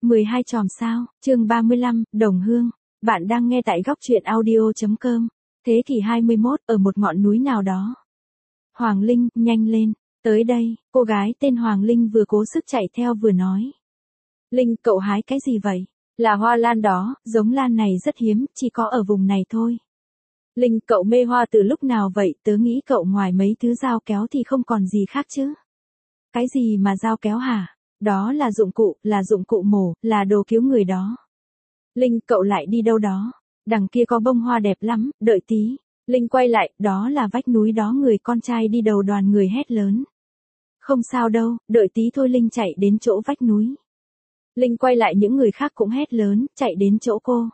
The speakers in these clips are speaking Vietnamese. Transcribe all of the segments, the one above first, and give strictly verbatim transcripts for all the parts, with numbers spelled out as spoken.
mười hai chòm sao, chương ba mươi lăm, Đồng Hương. Bạn đang nghe tại góc truyện audio chấm com. Thế kỷ hai mươi mốt, ở một ngọn núi nào đó. Hoàng Linh, nhanh lên, tới đây, cô gái tên Hoàng Linh vừa cố sức chạy theo vừa nói. Linh, cậu hái cái gì vậy? Là hoa lan đó, giống lan này rất hiếm, chỉ có ở vùng này thôi. Linh, cậu mê hoa từ lúc nào vậy? Tớ nghĩ cậu ngoài mấy thứ dao kéo thì không còn gì khác chứ. Cái gì mà dao kéo hả? Đó là dụng cụ, là dụng cụ mổ, là đồ cứu người đó. Linh, cậu lại đi đâu đó? Đằng kia có bông hoa đẹp lắm, đợi tí. Linh quay lại, đó là vách núi đó, người con trai đi đầu đoàn người hét lớn. Không sao đâu, đợi tí thôi. Linh chạy đến chỗ vách núi. Linh quay lại, những người khác cũng hét lớn, chạy đến chỗ cô.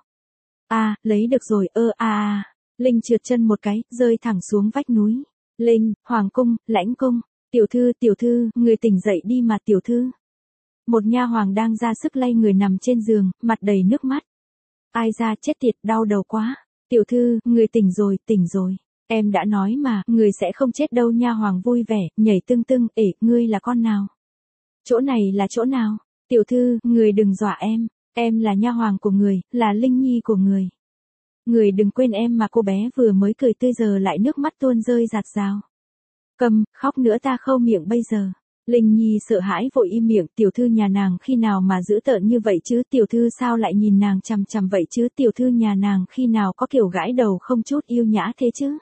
À, lấy được rồi, ơ à à. Linh trượt chân một cái, rơi thẳng xuống vách núi. Linh, Hoàng cung, Lãnh cung. Tiểu thư, tiểu thư, người tỉnh dậy đi mà tiểu thư. Một nha hoàng đang ra sức lay người nằm trên giường, mặt đầy nước mắt. Ai ra, chết tiệt, đau đầu quá. Tiểu thư, người tỉnh rồi, tỉnh rồi. Em đã nói mà, người sẽ không chết đâu. Nha hoàng vui vẻ, nhảy tưng tưng. Ể, ngươi là con nào? Chỗ này là chỗ nào? Tiểu thư, người đừng dọa em. Em là nha hoàng của người, là Linh Nhi của người. Người đừng quên em mà. Cô bé vừa mới cười tươi giờ lại nước mắt tuôn rơi rạt rào. Cầm, khóc nữa ta khâu miệng bây giờ. Linh Nhi sợ hãi vội im miệng. Tiểu thư nhà nàng khi nào mà dữ tợn như vậy chứ? Tiểu thư sao lại nhìn nàng chằm chằm vậy chứ? Tiểu thư nhà nàng khi nào có kiểu gãi đầu không chút yêu nhã thế chứ?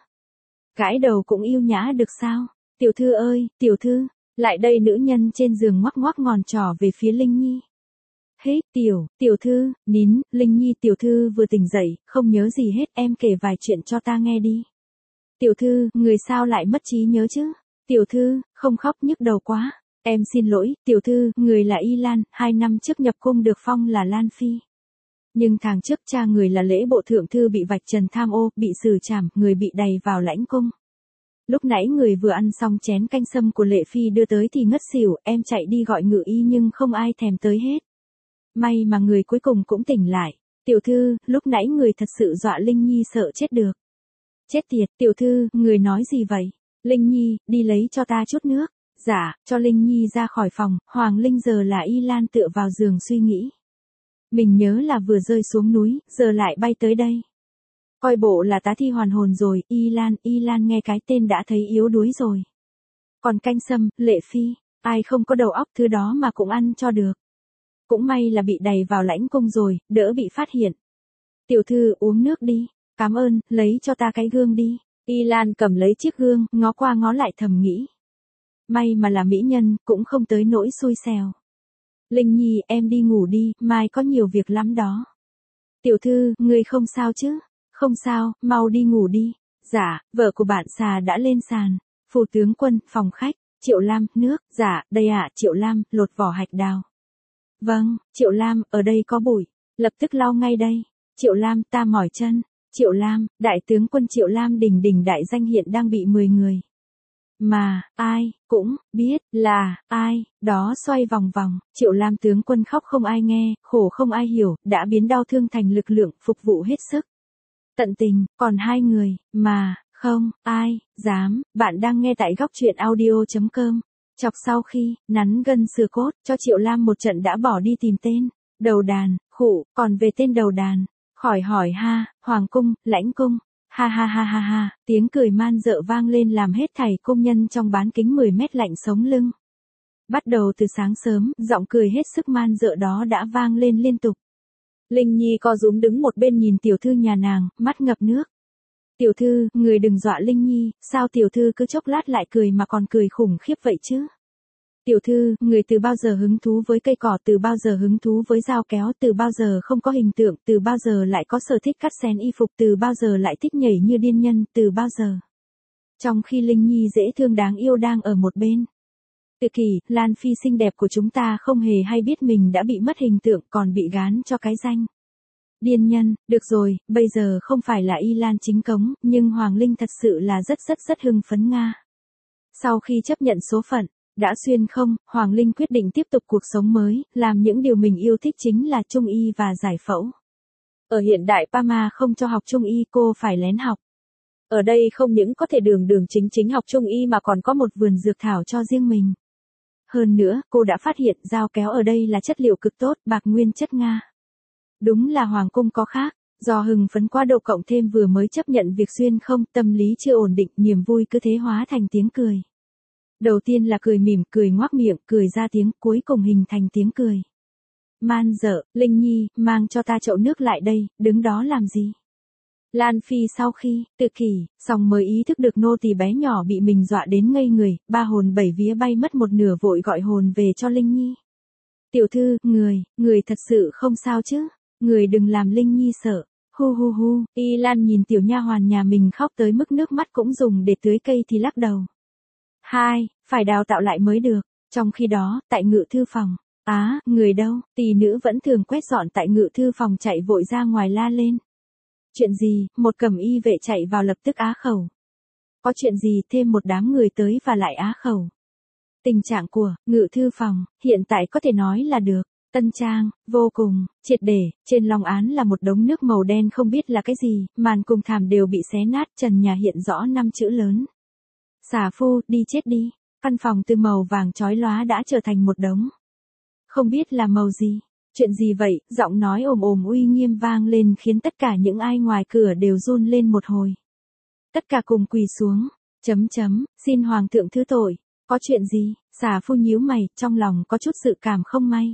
Gãi đầu cũng yêu nhã được sao? Tiểu thư ơi, tiểu thư, lại đây. Nữ nhân trên giường ngoắc ngoắc ngón trỏ về phía Linh Nhi. Hế, tiểu, tiểu thư, nín. Linh Nhi, tiểu thư vừa tỉnh dậy, không nhớ gì hết, em kể vài chuyện cho ta nghe đi. Tiểu thư, người sao lại mất trí nhớ chứ? Tiểu thư, không khóc nhức đầu quá. Em xin lỗi, tiểu thư, người là Y Lan, hai năm trước nhập cung được phong là Lan Phi. Nhưng tháng trước cha người là Lễ Bộ Thượng Thư bị vạch trần tham ô, bị xử trảm, người bị đày vào lãnh cung. Lúc nãy người vừa ăn xong chén canh sâm của Lệ Phi đưa tới thì ngất xỉu, em chạy đi gọi ngự y nhưng không ai thèm tới hết. May mà người cuối cùng cũng tỉnh lại. Tiểu thư, lúc nãy người thật sự dọa Linh Nhi sợ chết được. Chết tiệt, tiểu thư, người nói gì vậy? Linh Nhi, đi lấy cho ta chút nước. Dạ, cho Linh Nhi ra khỏi phòng. Hoàng Linh giờ là Y Lan tựa vào giường suy nghĩ. Mình nhớ là vừa rơi xuống núi, giờ lại bay tới đây. Coi bộ là tá thi hoàn hồn rồi. Y Lan, Y Lan nghe cái tên đã thấy yếu đuối rồi. Còn canh sâm, Lệ Phi, ai không có đầu óc thứ đó mà cũng ăn cho được. Cũng may là bị đày vào lãnh cung rồi, đỡ bị phát hiện. Tiểu thư, uống nước đi. Cảm ơn, lấy cho ta cái gương đi. Y Lan cầm lấy chiếc gương, ngó qua ngó lại thầm nghĩ. May mà là mỹ nhân, cũng không tới nỗi xui xẻo. Linh Nhi, em đi ngủ đi, mai có nhiều việc lắm đó. Tiểu thư, ngươi không sao chứ? Không sao, mau đi ngủ đi. Dạ, vợ của bạn xà đã lên sàn. Phủ tướng quân, phòng khách. Triệu Lam, nước. Dạ, đây ạ. Triệu Lam, lột vỏ hạch đào. Vâng, Triệu Lam, ở đây có bụi. Lập tức lau ngay đây. Triệu Lam, ta mỏi chân. Triệu Lam, đại tướng quân Triệu Lam đình đình đại danh hiện đang bị mười người. Mà, ai, cũng, biết, là, ai, đó xoay vòng vòng. Triệu Lam tướng quân khóc không ai nghe, khổ không ai hiểu, đã biến đau thương thành lực lượng, phục vụ hết sức. Tận tình, còn hai người, mà, không, ai, dám. Bạn đang nghe tại góc truyện audio chấm com. Chọc sau khi, nắn gân xưa cốt, cho Triệu Lam một trận đã bỏ đi tìm tên. Đầu đàn, khụ, còn về tên đầu đàn. Khỏi hỏi ha, Hoàng cung, Lãnh cung. Ha ha ha ha ha, tiếng cười man dợ vang lên làm hết thảy công nhân trong bán kính mười mét lạnh sống lưng. Bắt đầu từ sáng sớm, giọng cười hết sức man dợ đó đã vang lên liên tục. Linh Nhi co rúm đứng một bên nhìn tiểu thư nhà nàng, mắt ngập nước. Tiểu thư, người đừng dọa Linh Nhi, sao tiểu thư cứ chốc lát lại cười mà còn cười khủng khiếp vậy chứ? Tiểu thư, người từ bao giờ hứng thú với cây cỏ, từ bao giờ hứng thú với dao kéo, từ bao giờ không có hình tượng, từ bao giờ lại có sở thích cắt xén y phục, từ bao giờ lại thích nhảy như điên nhân, từ bao giờ. Trong khi Linh Nhi dễ thương đáng yêu đang ở một bên. Tự kỷ, Lan Phi xinh đẹp của chúng ta không hề hay biết mình đã bị mất hình tượng, còn bị gán cho cái danh. Điên nhân, được rồi, bây giờ không phải là Y Lan chính cống, nhưng Hoàng Linh thật sự là rất rất rất hưng phấn Nga. Sau khi chấp nhận số phận, đã xuyên không, Hoàng Linh quyết định tiếp tục cuộc sống mới, làm những điều mình yêu thích chính là trung y và giải phẫu. Ở hiện đại Pama không cho học trung y, cô phải lén học. Ở đây không những có thể đường đường chính chính học trung y mà còn có một vườn dược thảo cho riêng mình. Hơn nữa, cô đã phát hiện dao kéo ở đây là chất liệu cực tốt, bạc nguyên chất Nga. Đúng là hoàng cung có khác, do hưng phấn quá độ cộng thêm vừa mới chấp nhận việc xuyên không, tâm lý chưa ổn định, niềm vui cứ thế hóa thành tiếng cười. Đầu tiên là cười mỉm, cười ngoác miệng, cười ra tiếng, cuối cùng hình thành tiếng cười. Man dợ, Linh Nhi, mang cho ta chậu nước lại đây, đứng đó làm gì? Lan Phi sau khi, tự kỷ, xong mới ý thức được nô tỳ bé nhỏ bị mình dọa đến ngây người, ba hồn bảy vía bay mất một nửa vội gọi hồn về cho Linh Nhi. Tiểu thư, người, người thật sự không sao chứ? Người đừng làm Linh Nhi sợ. Hu hu hu, Y Lan nhìn tiểu nha hoàn nhà mình khóc tới mức nước mắt cũng dùng để tưới cây thì lắc đầu. Hai, phải đào tạo lại mới được. Trong khi đó, tại ngự thư phòng. Á, người đâu? Tỷ nữ vẫn thường quét dọn tại ngự thư phòng chạy vội ra ngoài la lên. Chuyện gì? Một cẩm y vệ chạy vào lập tức á khẩu. Có chuyện gì? Thêm một đám người tới và lại á khẩu. Tình trạng của ngự thư phòng hiện tại có thể nói là được. Tân trang, vô cùng, triệt để, trên long án là một đống nước màu đen không biết là cái gì, màn cùng thảm đều bị xé nát, trần nhà hiện rõ năm chữ lớn. Xà phu, đi chết đi. Căn phòng từ màu vàng chói lóa đã trở thành một đống. Không biết là màu gì. Chuyện gì vậy? Giọng nói ồm ồm uy nghiêm vang lên khiến tất cả những ai ngoài cửa đều run lên một hồi. Tất cả cùng quỳ xuống. Chấm chấm, xin hoàng thượng thứ tội. Có chuyện gì? Xà phu nhíu mày, trong lòng có chút sự cảm không may.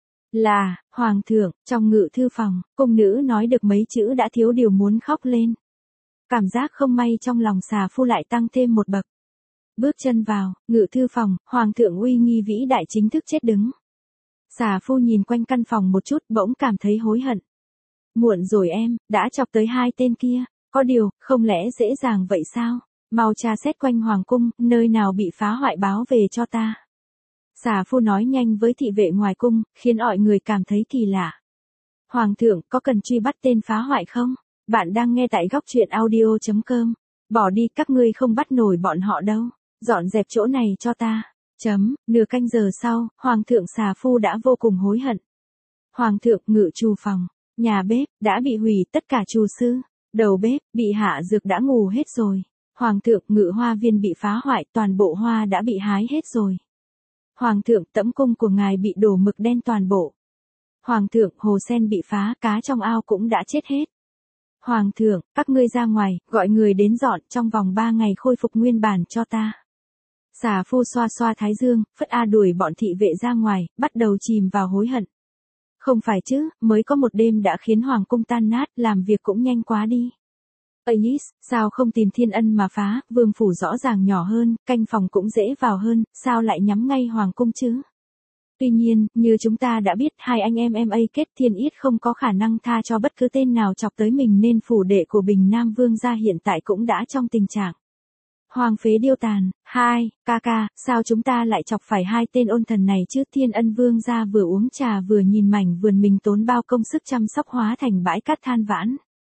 Là, hoàng thượng, trong ngự thư phòng, cung nữ nói được mấy chữ đã thiếu điều muốn khóc lên. Cảm giác không may trong lòng xà phu lại tăng thêm một bậc. Bước chân vào, ngự thư phòng, hoàng thượng uy nghi vĩ đại chính thức chết đứng. Xà phu nhìn quanh căn phòng một chút bỗng cảm thấy hối hận. Muộn rồi em, đã chọc tới hai tên kia, có điều, không lẽ dễ dàng vậy sao? Mau tra xét quanh hoàng cung, nơi nào bị phá hoại báo về cho ta. Xà phu nói nhanh với thị vệ ngoài cung, khiến mọi người cảm thấy kỳ lạ. Hoàng thượng, có cần truy bắt tên phá hoại không? Bạn đang nghe tại góc truyện audio chấm com. Bỏ đi, các ngươi không bắt nổi bọn họ đâu. Dọn dẹp chỗ này cho ta. Chấm, nửa canh giờ sau, hoàng thượng xà phu đã vô cùng hối hận. Hoàng thượng ngự trù phòng, nhà bếp, đã bị hủy tất cả trù sư. Đầu bếp, bị hạ dược đã ngủ hết rồi. Hoàng thượng ngự hoa viên bị phá hoại, toàn bộ hoa đã bị hái hết rồi. Hoàng thượng tẫm cung của ngài bị đổ mực đen toàn bộ. Hoàng thượng hồ sen bị phá, cá trong ao cũng đã chết hết. Hoàng thượng, các ngươi ra ngoài, gọi người đến dọn trong vòng ba ngày khôi phục nguyên bản cho ta. Xà phu xoa xoa thái dương, phất a đuổi bọn thị vệ ra ngoài, bắt đầu chìm vào hối hận. Không phải chứ, mới có một đêm đã khiến hoàng cung tan nát, làm việc cũng nhanh quá đi. Aegis, sao không tìm Thiên Ân mà phá, vương phủ rõ ràng nhỏ hơn, canh phòng cũng dễ vào hơn, sao lại nhắm ngay hoàng cung chứ? Tuy nhiên, như chúng ta đã biết, hai anh em em ấy kết Thiên Yết không có khả năng tha cho bất cứ tên nào chọc tới mình nên phủ đệ của Bình Nam Vương gia hiện tại cũng đã trong tình trạng hoàng phế điêu tàn. Hai, ca ca, sao chúng ta lại chọc phải hai tên ôn thần này chứ? Thiên Ân Vương gia vừa uống trà vừa nhìn mảnh vườn mình tốn bao công sức chăm sóc hóa thành bãi cát than vãn.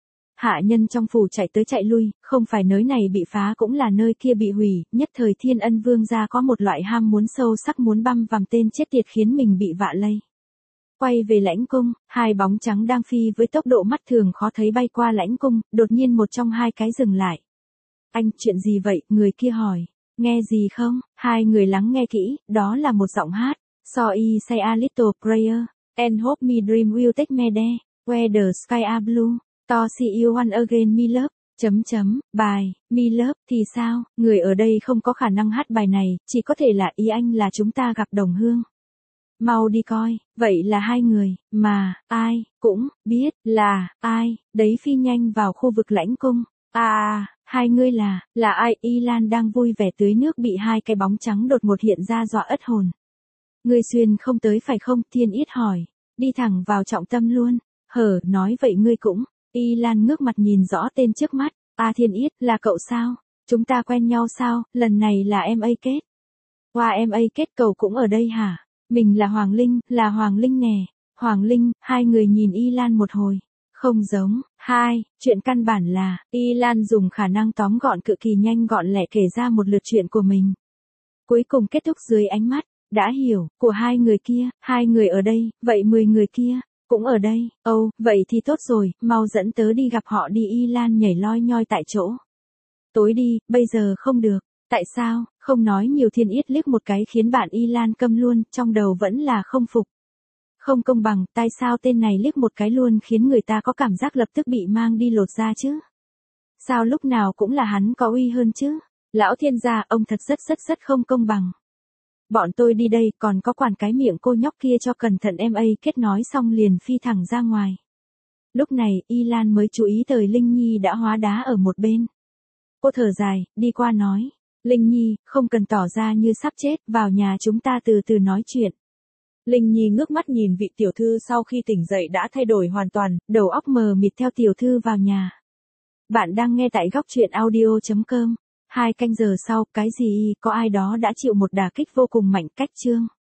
Hạ nhân trong phủ chạy tới chạy lui, không phải nơi này bị phá cũng là nơi kia bị hủy, nhất thời Thiên Ân Vương gia có một loại ham muốn sâu sắc muốn băm vằm tên chết tiệt khiến mình bị vạ lây. Quay về lãnh cung, hai bóng trắng đang phi với tốc độ mắt thường khó thấy bay qua lãnh cung, đột nhiên một trong hai cái dừng lại. Anh, chuyện gì vậy? Người kia hỏi. Nghe gì không? Hai người lắng nghe kỹ, đó là một giọng hát. So I say a little prayer, and hope me dream will take me there, where the sky are blue. To see you one again me love, chấm chấm, bài, me love, thì sao, người ở đây không có khả năng hát bài này, chỉ có thể là ý anh là chúng ta gặp đồng hương. Mau đi coi, vậy là hai người, mà, ai, cũng, biết, là, ai, đấy phi nhanh vào khu vực lãnh cung. À, hai ngươi là, là ai? Y Lan đang vui vẻ tưới nước bị hai cái bóng trắng đột ngột hiện ra dọa ất hồn. Ngươi xuyên không tới phải không? Thiên Yết hỏi, đi thẳng vào trọng tâm luôn, hở, nói vậy ngươi cũng. Y Lan ngước mặt nhìn rõ tên trước mắt, A Thiên Yết, là cậu sao? Chúng ta quen nhau sao? Lần này là em ấy kết. Qua em ấy kết cậu cũng ở đây hả? Mình là Hoàng Linh, là Hoàng Linh nè. Hoàng Linh, hai người nhìn Y Lan một hồi. Không giống, hai, chuyện căn bản là, Y Lan dùng khả năng tóm gọn cực kỳ nhanh gọn lẹ kể ra một lượt chuyện của mình. Cuối cùng kết thúc dưới ánh mắt, đã hiểu, của hai người kia, hai người ở đây, vậy mười người kia. Cũng ở đây, âu, oh, vậy thì tốt rồi, mau dẫn tớ đi gặp họ đi. Y Lan nhảy loi nhoi tại chỗ. Tối đi, bây giờ không được, Tại sao, không nói nhiều Thiên Yết liếc một cái khiến bạn Y Lan câm luôn, trong đầu vẫn là không phục. Không công bằng, tại sao tên này liếc một cái luôn khiến người ta có cảm giác lập tức bị mang đi lột da chứ? Sao lúc nào cũng là hắn có uy hơn chứ? Lão thiên gia, ông thật rất rất rất không công bằng. Bọn tôi đi đây, còn có quản cái miệng cô nhóc kia cho cẩn thận em ấy. Kết nói xong liền phi thẳng ra ngoài. Lúc này, Y Lan mới chú ý tới Linh Nhi đã hóa đá ở một bên. Cô thở dài, đi qua nói. Linh Nhi, không cần tỏ ra như sắp chết, vào nhà chúng ta từ từ nói chuyện. Linh Nhi ngước mắt nhìn vị tiểu thư sau khi tỉnh dậy đã thay đổi hoàn toàn, đầu óc mờ mịt theo tiểu thư vào nhà. Bạn đang nghe tại góc truyện audio chấm com. Hai canh giờ sau, cái gì, có ai đó đã chịu một đả kích vô cùng mạnh cách chương.